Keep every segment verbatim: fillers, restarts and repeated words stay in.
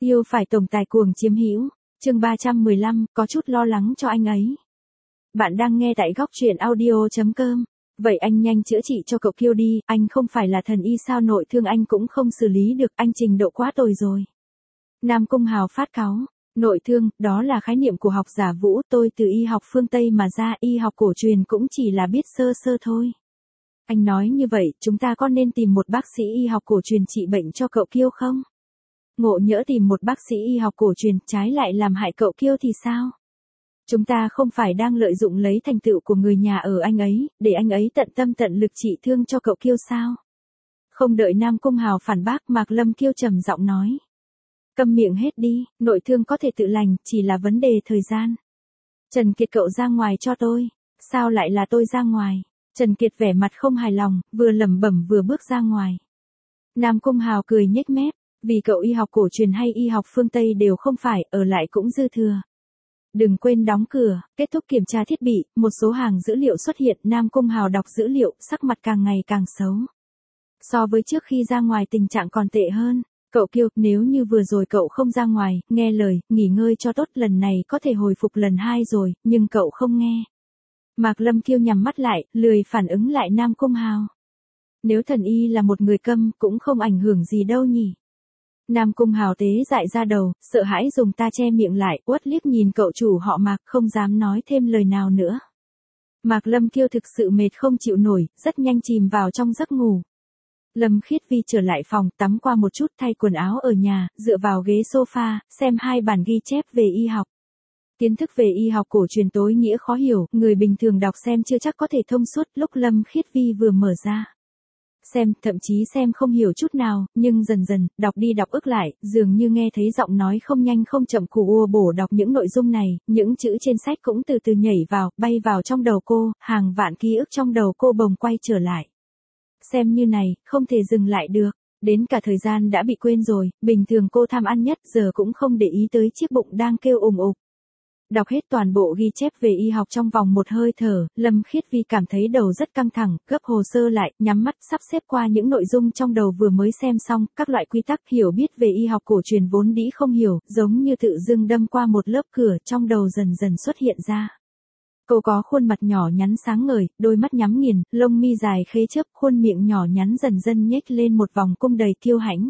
Yêu phải tổng tài cuồng chiếm hữu. Chương ba trăm mười lăm, có chút lo lắng cho anh ấy. Bạn đang nghe tại góc truyện audio chấm com. Vậy anh nhanh chữa trị cho cậu Kiêu đi, anh không phải là thần y sao, nội thương anh cũng không xử lý được, anh trình độ quá tồi rồi. Nam Cung Hào phát cáu. Nội thương, đó là khái niệm của học giả Vũ, tôi từ y học phương Tây mà ra, y học cổ truyền cũng chỉ là biết sơ sơ thôi. Anh nói như vậy, chúng ta có nên tìm một bác sĩ y học cổ truyền trị bệnh cho cậu Kiêu không? Ngộ nhỡ tìm một bác sĩ y học cổ truyền, trái lại làm hại cậu Kiêu thì sao? Chúng ta không phải đang lợi dụng lấy thành tựu của người nhà ở anh ấy, để anh ấy tận tâm tận lực trị thương cho cậu Kiêu sao? Không đợi Nam Cung Hào phản bác, Mạc Lâm Kiêu trầm giọng nói. Câm miệng hết đi, nội thương có thể tự lành, chỉ là vấn đề thời gian. Trần Kiệt, cậu ra ngoài cho tôi. Sao lại là tôi ra ngoài? Trần Kiệt vẻ mặt không hài lòng, vừa lẩm bẩm vừa bước ra ngoài. Nam Cung Hào cười nhếch mép, vì cậu y học cổ truyền hay y học phương Tây đều không phải, ở lại cũng dư thừa. Đừng quên đóng cửa. Kết thúc kiểm tra thiết bị, một số hàng dữ liệu xuất hiện, Nam Cung Hào đọc dữ liệu, sắc mặt càng ngày càng xấu. So với trước khi ra ngoài tình trạng còn tệ hơn. Cậu Kiêu, nếu như vừa rồi cậu không ra ngoài, nghe lời, nghỉ ngơi cho tốt, lần này có thể hồi phục lần hai rồi, nhưng cậu không nghe. Mạc Lâm Kiêu nhắm mắt lại, lười phản ứng lại Nam Cung Hào. Nếu thần y là một người câm, cũng không ảnh hưởng gì đâu nhỉ. Nam Cung Hào tế dại ra đầu, sợ hãi dùng ta che miệng lại, uất liếc nhìn cậu chủ họ Mạc, không dám nói thêm lời nào nữa. Mạc Lâm Kiêu thực sự mệt không chịu nổi, rất nhanh chìm vào trong giấc ngủ. Lâm Khiết Vi trở lại phòng, tắm qua một chút, thay quần áo ở nhà, dựa vào ghế sofa, xem hai bản ghi chép về y học. Kiến thức về y học cổ truyền tối nghĩa khó hiểu, người bình thường đọc xem chưa chắc có thể thông suốt, lúc Lâm Khiết Vi vừa mở ra. Xem, thậm chí xem không hiểu chút nào, nhưng dần dần, đọc đi đọc ức lại, dường như nghe thấy giọng nói không nhanh không chậm của ua bổ đọc những nội dung này, những chữ trên sách cũng từ từ nhảy vào, bay vào trong đầu cô, hàng vạn ký ức trong đầu cô bồng quay trở lại. Xem như này, không thể dừng lại được, đến cả thời gian đã bị quên rồi, bình thường cô tham ăn nhất, giờ cũng không để ý tới chiếc bụng đang kêu ùng ục. Đọc hết toàn bộ ghi chép về y học trong vòng một hơi thở, Lâm Khiết Vi cảm thấy đầu rất căng thẳng, gấp hồ sơ lại, nhắm mắt sắp xếp qua những nội dung trong đầu vừa mới xem xong, các loại quy tắc hiểu biết về y học cổ truyền vốn dĩ không hiểu, giống như tự dưng đâm qua một lớp cửa trong đầu dần dần xuất hiện ra. Cô có khuôn mặt nhỏ nhắn sáng ngời, đôi mắt nhắm nghiền, lông mi dài khế chớp, khuôn miệng nhỏ nhắn dần dần nhếch lên một vòng cung đầy kiêu hãnh.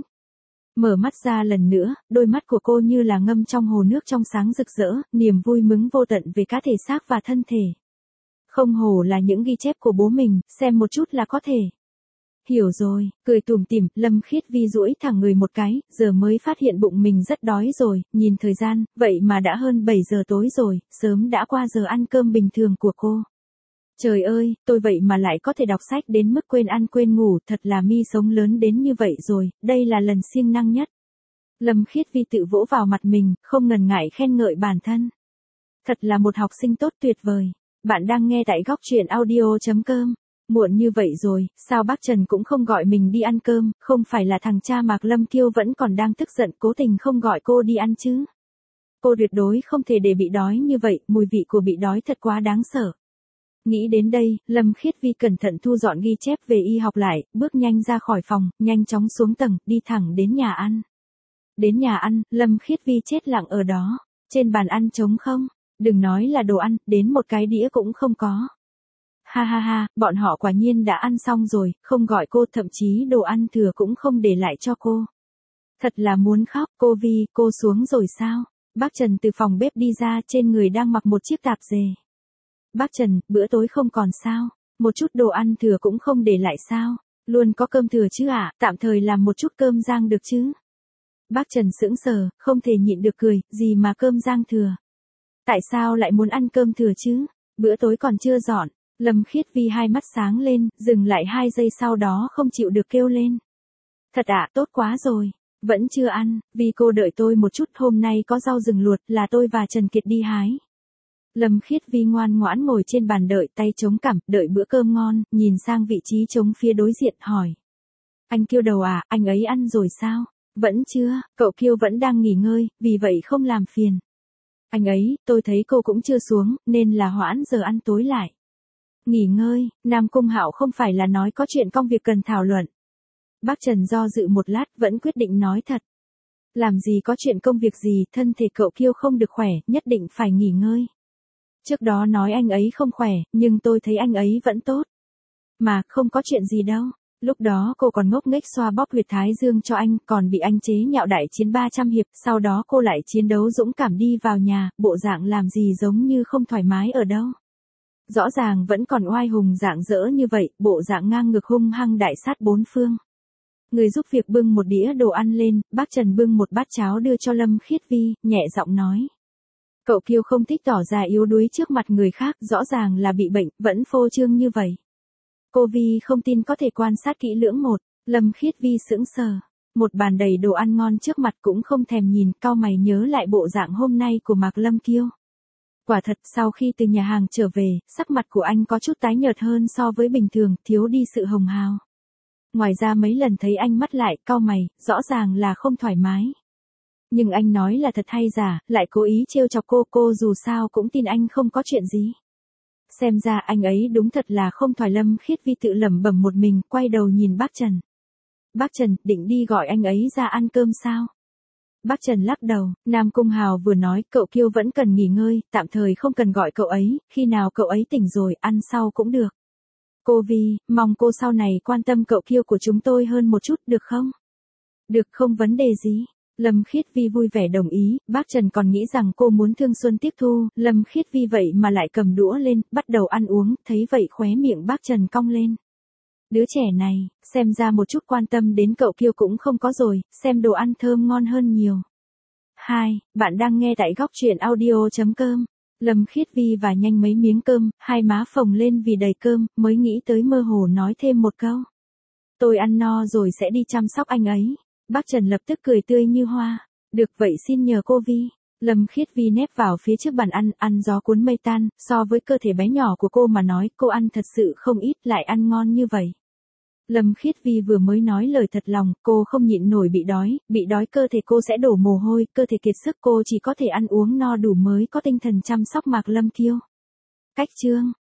Mở mắt ra lần nữa, đôi mắt của cô như là ngâm trong hồ nước trong sáng rực rỡ, niềm vui mừng vô tận về cá thể xác và thân thể. Không hổ là những ghi chép của bố mình, xem một chút là có thể. Hiểu rồi, cười tủm tỉm, Lâm Khiết Vi duỗi thẳng người một cái, giờ mới phát hiện bụng mình rất đói rồi, nhìn thời gian, vậy mà đã hơn bảy giờ tối rồi, sớm đã qua giờ ăn cơm bình thường của cô. Trời ơi, tôi vậy mà lại có thể đọc sách đến mức quên ăn quên ngủ, thật là mi sống lớn đến như vậy rồi, đây là lần siêng năng nhất. Lâm Khiết Vi tự vỗ vào mặt mình, không ngần ngại khen ngợi bản thân. Thật là một học sinh tốt tuyệt vời. Bạn đang nghe tại góc truyện audio chấm com. Muộn như vậy rồi, sao bác Trần cũng không gọi mình đi ăn cơm, không phải là thằng cha Mạc Lâm Kiêu vẫn còn đang tức giận cố tình không gọi cô đi ăn chứ. Cô tuyệt đối không thể để bị đói như vậy, mùi vị của bị đói thật quá đáng sợ. Nghĩ đến đây, Lâm Khiết Vi cẩn thận thu dọn ghi chép về y học lại, bước nhanh ra khỏi phòng, nhanh chóng xuống tầng, đi thẳng đến nhà ăn. Đến nhà ăn, Lâm Khiết Vi chết lặng ở đó, trên bàn ăn trống không, đừng nói là đồ ăn, đến một cái đĩa cũng không có. Ha ha ha, bọn họ quả nhiên đã ăn xong rồi, không gọi cô, thậm chí đồ ăn thừa cũng không để lại cho cô. Thật là muốn khóc, cô Vi, cô xuống rồi sao? Bác Trần từ phòng bếp đi ra, trên người đang mặc một chiếc tạp dề. Bác Trần, bữa tối không còn sao? Một chút đồ ăn thừa cũng không để lại sao? Luôn có cơm thừa chứ ạ, à? Tạm thời làm một chút cơm rang được chứ? Bác Trần sững sờ, không thể nhịn được cười, gì mà cơm rang thừa? Tại sao lại muốn ăn cơm thừa chứ? Bữa tối còn chưa dọn. Lâm Khiết Vi hai mắt sáng lên, dừng lại hai giây sau đó không chịu được kêu lên. Thật ạ, à, tốt quá rồi. Vẫn chưa ăn, vì cô đợi tôi một chút, hôm nay có rau rừng luộc, là tôi và Trần Kiệt đi hái. Lâm Khiết Vi ngoan ngoãn ngồi trên bàn đợi, tay chống cằm, đợi bữa cơm ngon, nhìn sang vị trí trống phía đối diện, hỏi. Anh Kiêu đầu à, anh ấy ăn rồi sao? Vẫn chưa, cậu Kiêu vẫn đang nghỉ ngơi, vì vậy không làm phiền. Anh ấy, tôi thấy cô cũng chưa xuống, nên là hoãn giờ ăn tối lại. Nghỉ ngơi, Nam Cung Hạo không phải là nói có chuyện công việc cần thảo luận. Bác Trần do dự một lát, vẫn quyết định nói thật. Làm gì có chuyện công việc gì, thân thể cậu Kiêu không được khỏe, nhất định phải nghỉ ngơi. Trước đó nói anh ấy không khỏe, nhưng tôi thấy anh ấy vẫn tốt. Mà, không có chuyện gì đâu. Lúc đó cô còn ngốc nghếch xoa bóp huyệt thái dương cho anh, còn bị anh chế nhạo đại chiến ba trăm hiệp, sau đó cô lại chiến đấu dũng cảm đi vào nhà, bộ dạng làm gì giống như không thoải mái ở đâu. Rõ ràng vẫn còn oai hùng dạng dỡ như vậy, bộ dạng ngang ngược hung hăng đại sát bốn phương. Người giúp việc bưng một đĩa đồ ăn lên, bác Trần bưng một bát cháo đưa cho Lâm Khiết Vi, nhẹ giọng nói. Cậu Kiêu không thích tỏ ra yếu đuối trước mặt người khác, rõ ràng là bị bệnh, vẫn phô trương như vậy. Cô Vi không tin có thể quan sát kỹ lưỡng một, Lâm Khiết Vi sững sờ. Một bàn đầy đồ ăn ngon trước mặt cũng không thèm nhìn, cau mày nhớ lại bộ dạng hôm nay của Mạc Lâm Kiêu. Quả thật, sau khi từ nhà hàng trở về, sắc mặt của anh có chút tái nhợt hơn so với bình thường, thiếu đi sự hồng hào. Ngoài ra mấy lần thấy anh mắt lại, cau mày, rõ ràng là không thoải mái. Nhưng anh nói là thật hay giả, lại cố ý trêu chọc cô, cô dù sao cũng tin anh không có chuyện gì. Xem ra anh ấy đúng thật là không thoải. Lâm Khiết Vi tự lẩm bẩm một mình, quay đầu nhìn bác Trần. Bác Trần, định đi gọi anh ấy ra ăn cơm sao? Bác Trần lắc đầu, Nam Cung Hào vừa nói, cậu Kiêu vẫn cần nghỉ ngơi, tạm thời không cần gọi cậu ấy, khi nào cậu ấy tỉnh rồi, ăn sau cũng được. Cô Vi, mong cô sau này quan tâm cậu Kiêu của chúng tôi hơn một chút, được không? Được, không vấn đề gì. Lâm Khiết Vi vui vẻ đồng ý, bác Trần còn nghĩ rằng cô muốn Thương Xuân tiếp thu, Lâm Khiết Vi vậy mà lại cầm đũa lên, bắt đầu ăn uống, thấy vậy khóe miệng bác Trần cong lên. Đứa trẻ này, xem ra một chút quan tâm đến cậu Kiêu cũng không có rồi, xem đồ ăn thơm ngon hơn nhiều. Hai, bạn đang nghe tại góc truyện audio chấm com. Lâm Khiết Vi và nhanh mấy miếng cơm, hai má phồng lên vì đầy cơm, mới nghĩ tới mơ hồ nói thêm một câu. Tôi ăn no rồi sẽ đi chăm sóc anh ấy. Bác Trần lập tức cười tươi như hoa. Được vậy xin nhờ cô Vi. Lâm Khiết Vi nép vào phía trước bàn ăn, ăn gió cuốn mây tan, so với cơ thể bé nhỏ của cô mà nói, cô ăn thật sự không ít, lại ăn ngon như vậy. Lâm Khiết Vi vừa mới nói lời thật lòng, cô không nhịn nổi bị đói, bị đói cơ thể cô sẽ đổ mồ hôi, cơ thể kiệt sức, cô chỉ có thể ăn uống no đủ mới có tinh thần chăm sóc Mạc Lâm Kiêu. Cách chương